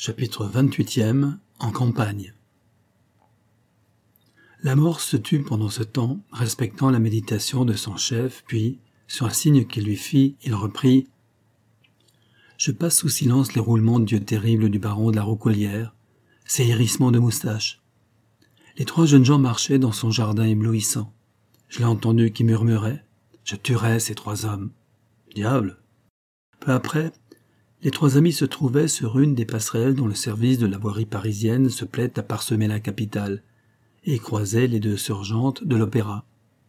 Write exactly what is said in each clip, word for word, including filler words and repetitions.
Chapitre vingt-huitième. En campagne. L'amorce se tut pendant ce temps, respectant la méditation de son chef, puis, sur un signe qu'il lui fit, il reprit « Je passe sous silence les roulements d'yeux terribles du baron de la Roucoulière, ses hérissements de moustaches. Les trois jeunes gens marchaient dans son jardin éblouissant. Je l'ai entendu qui murmurait « Je tuerai ces trois hommes. » Diable ! Peu après, les trois amis se trouvaient sur une des passerelles dont le service de la voirie parisienne se plaît à parsemer la capitale, et croisaient les deux surgentes de l'opéra.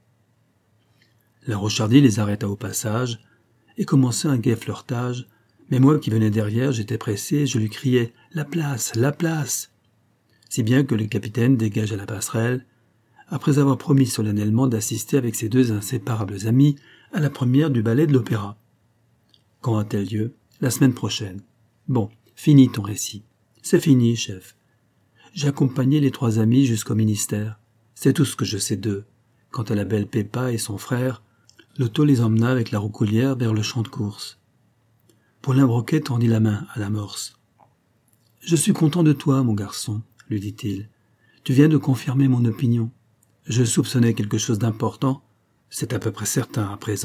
La Rochardy les arrêta au passage, et commença un gai flirtage, mais moi qui venais derrière, j'étais pressé, je lui criais « La place, la place !» Si bien que le capitaine dégagea la passerelle, après avoir promis solennellement d'assister avec ses deux inséparables amis à la première du ballet de l'opéra. Quand a-t-elle lieu ? La semaine prochaine. Bon, fini ton récit. C'est fini, chef. J'ai accompagné les trois amis jusqu'au ministère. C'est tout ce que je sais d'eux. Quant à la belle Pépa et son frère, l'auto les emmena avec la Roucoulière vers le champ de course. Paulin Broquet tendit la main à l'amorce. « Je suis content de toi, mon garçon, » lui dit-il. « Tu viens de confirmer mon opinion. Je soupçonnais quelque chose d'important. C'est à peu près certain à présent. »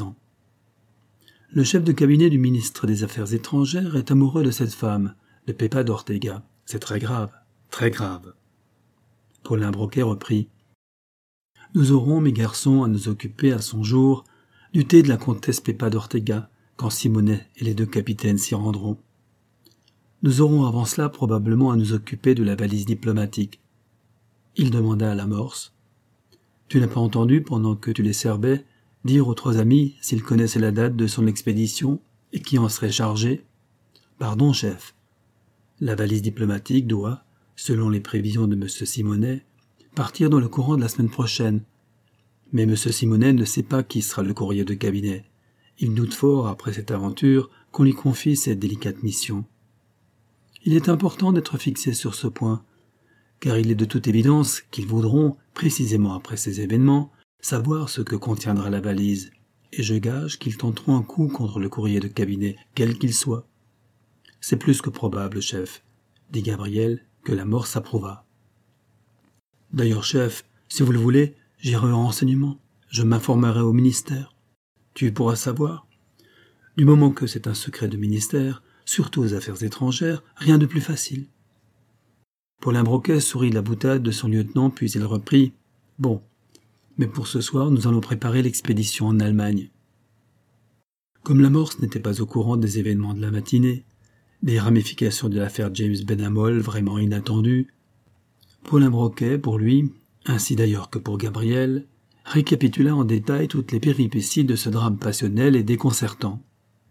Le chef de cabinet du ministre des Affaires étrangères est amoureux de cette femme, de Pépa d'Ortega. C'est très grave, très grave. Paulin Broquet reprit. « Nous aurons, mes garçons, à nous occuper à son jour du thé de la comtesse Pépa d'Ortega, quand Simonet et les deux capitaines s'y rendront. Nous aurons avant cela probablement à nous occuper de la valise diplomatique. » Il demanda à l'amorce. « Tu n'as pas entendu, pendant que tu les servais, dire aux trois amis s'ils connaissaient la date de son expédition et qui en serait chargé ? » « Pardon, chef. La valise diplomatique doit, selon les prévisions de M. Simonet, partir dans le courant de la semaine prochaine. Mais M. Simonet ne sait pas qui sera le courrier de cabinet. Il doute fort, après cette aventure, qu'on lui confie cette délicate mission. Il est important d'être fixé sur ce point, car il est de toute évidence qu'ils voudront, précisément après ces événements, savoir ce que contiendra la valise, et je gage qu'ils tenteront un coup contre le courrier de cabinet, quel qu'il soit. C'est plus que probable, chef, dit Gabriel, que l'amorce approuva. D'ailleurs, chef, si vous le voulez, j'irai en renseignement, je m'informerai au ministère. Tu pourras savoir. Du moment que c'est un secret de ministère, surtout aux affaires étrangères, rien de plus facile. Paulin Broquet sourit la boutade de son lieutenant, puis il reprit « Bon, mais pour ce soir, nous allons préparer l'expédition en Allemagne. » Comme l'amorce n'était pas au courant des événements de la matinée, des ramifications de l'affaire James Benamol vraiment inattendues, Paulin Broquet, pour lui, ainsi d'ailleurs que pour Gabriel, récapitula en détail toutes les péripéties de ce drame passionnel et déconcertant.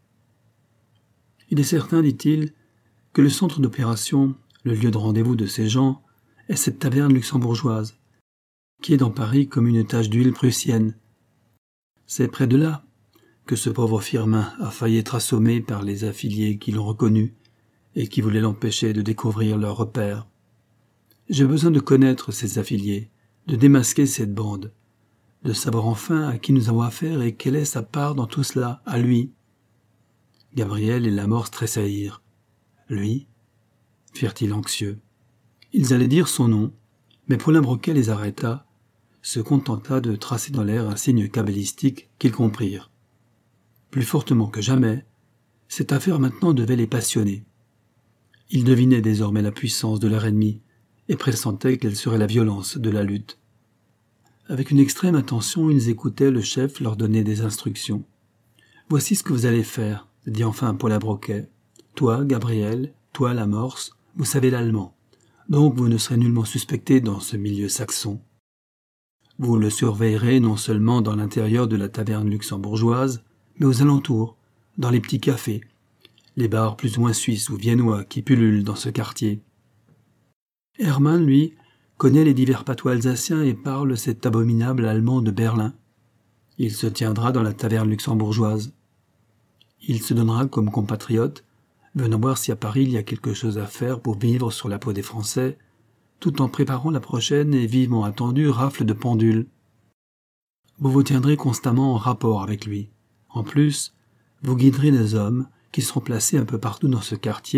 Il est certain, dit-il, que le centre d'opération, le lieu de rendez-vous de ces gens, est cette taverne luxembourgeoise, qui est dans Paris comme une tache d'huile prussienne. C'est près de là que ce pauvre Firmin a failli être assommé par les affiliés qui l'ont reconnu et qui voulaient l'empêcher de découvrir leur repère. J'ai besoin de connaître ces affiliés, de démasquer cette bande, de savoir enfin à qui nous avons affaire et quelle est sa part dans tout cela, à lui. Gabriel et l'amorce tressaillirent. Lui, firent-ils anxieux. Ils allaient dire son nom, mais Paulin Broquet les arrêta, se contenta de tracer dans l'air un signe cabalistique qu'ils comprirent. Plus fortement que jamais, cette affaire maintenant devait les passionner. Ils devinaient désormais la puissance de leur ennemi et pressentaient quelle serait la violence de la lutte. Avec une extrême attention, ils écoutaient le chef leur donner des instructions. « Voici ce que vous allez faire, » dit enfin Paulin Broquet. « Toi, Gabriel, toi, l'amorce, vous savez l'allemand. Donc vous ne serez nullement suspecté dans ce milieu saxon. Vous le surveillerez non seulement dans l'intérieur de la taverne luxembourgeoise, mais aux alentours, dans les petits cafés, les bars plus ou moins suisses ou viennois qui pullulent dans ce quartier. Hermann, lui, connaît les divers patois alsaciens et parle cet abominable allemand de Berlin. Il se tiendra dans la taverne luxembourgeoise. Il se donnera comme compatriote, venant voir si à Paris il y a quelque chose à faire pour vivre sur la peau des Français, tout en préparant la prochaine et vivement attendue rafle de pendules. Vous vous tiendrez constamment en rapport avec lui. En plus, vous guiderez des hommes qui seront placés un peu partout dans ce quartier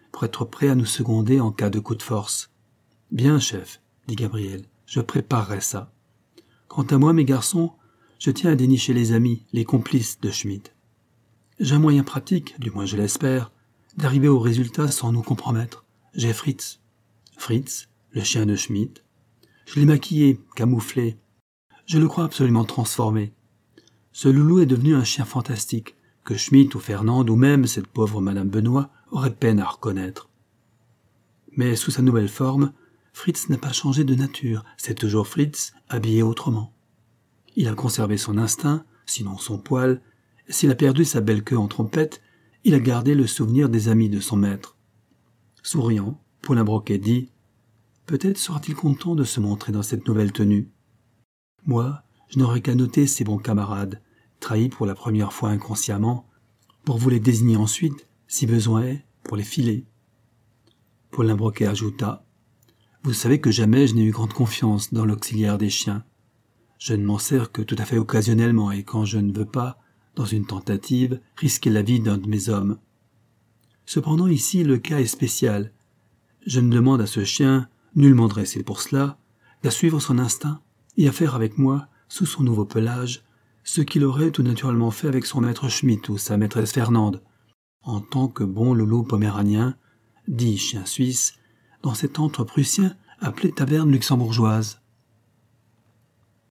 pour être prêt à nous seconder en cas de coup de force. « Bien, chef, dit Gabriel, je préparerai ça. Quant à moi, mes garçons, je tiens à dénicher les amis, les complices de Schmitt. J'ai un moyen pratique, du moins je l'espère, d'arriver au résultat sans nous compromettre. J'ai Fritz. Fritz, le chien de Schmitt. Je l'ai maquillé, camouflé. Je le crois absolument transformé. Ce loulou est devenu un chien fantastique, que Schmitt ou Fernande ou même cette pauvre Madame Benoît auraient peine à reconnaître. Mais sous sa nouvelle forme, Fritz n'a pas changé de nature, c'est toujours Fritz, habillé autrement. Il a conservé son instinct, sinon son poil, et s'il a perdu sa belle queue en trompette, il a gardé le souvenir des amis de son maître. Souriant, Paulin Broquet dit « Peut-être sera-t-il content de se montrer dans cette nouvelle tenue. Moi, je n'aurai qu'à noter ses bons camarades, trahis pour la première fois inconsciemment, pour vous les désigner ensuite, si besoin est, pour les filer. » Paulin Broquet ajouta « Vous savez que jamais je n'ai eu grande confiance dans l'auxiliaire des chiens. Je ne m'en sers que tout à fait occasionnellement et quand je ne veux pas, dans une tentative, risquer la vie d'un de mes hommes. Cependant ici le cas est spécial. Je ne demande à ce chien, nullement dressé pour cela, qu'à suivre son instinct et à faire avec moi, sous son nouveau pelage, ce qu'il aurait tout naturellement fait avec son maître Schmitt ou sa maîtresse Fernande, en tant que bon loulou poméranien, dit chien suisse, dans cet antre prussien appelé taverne luxembourgeoise.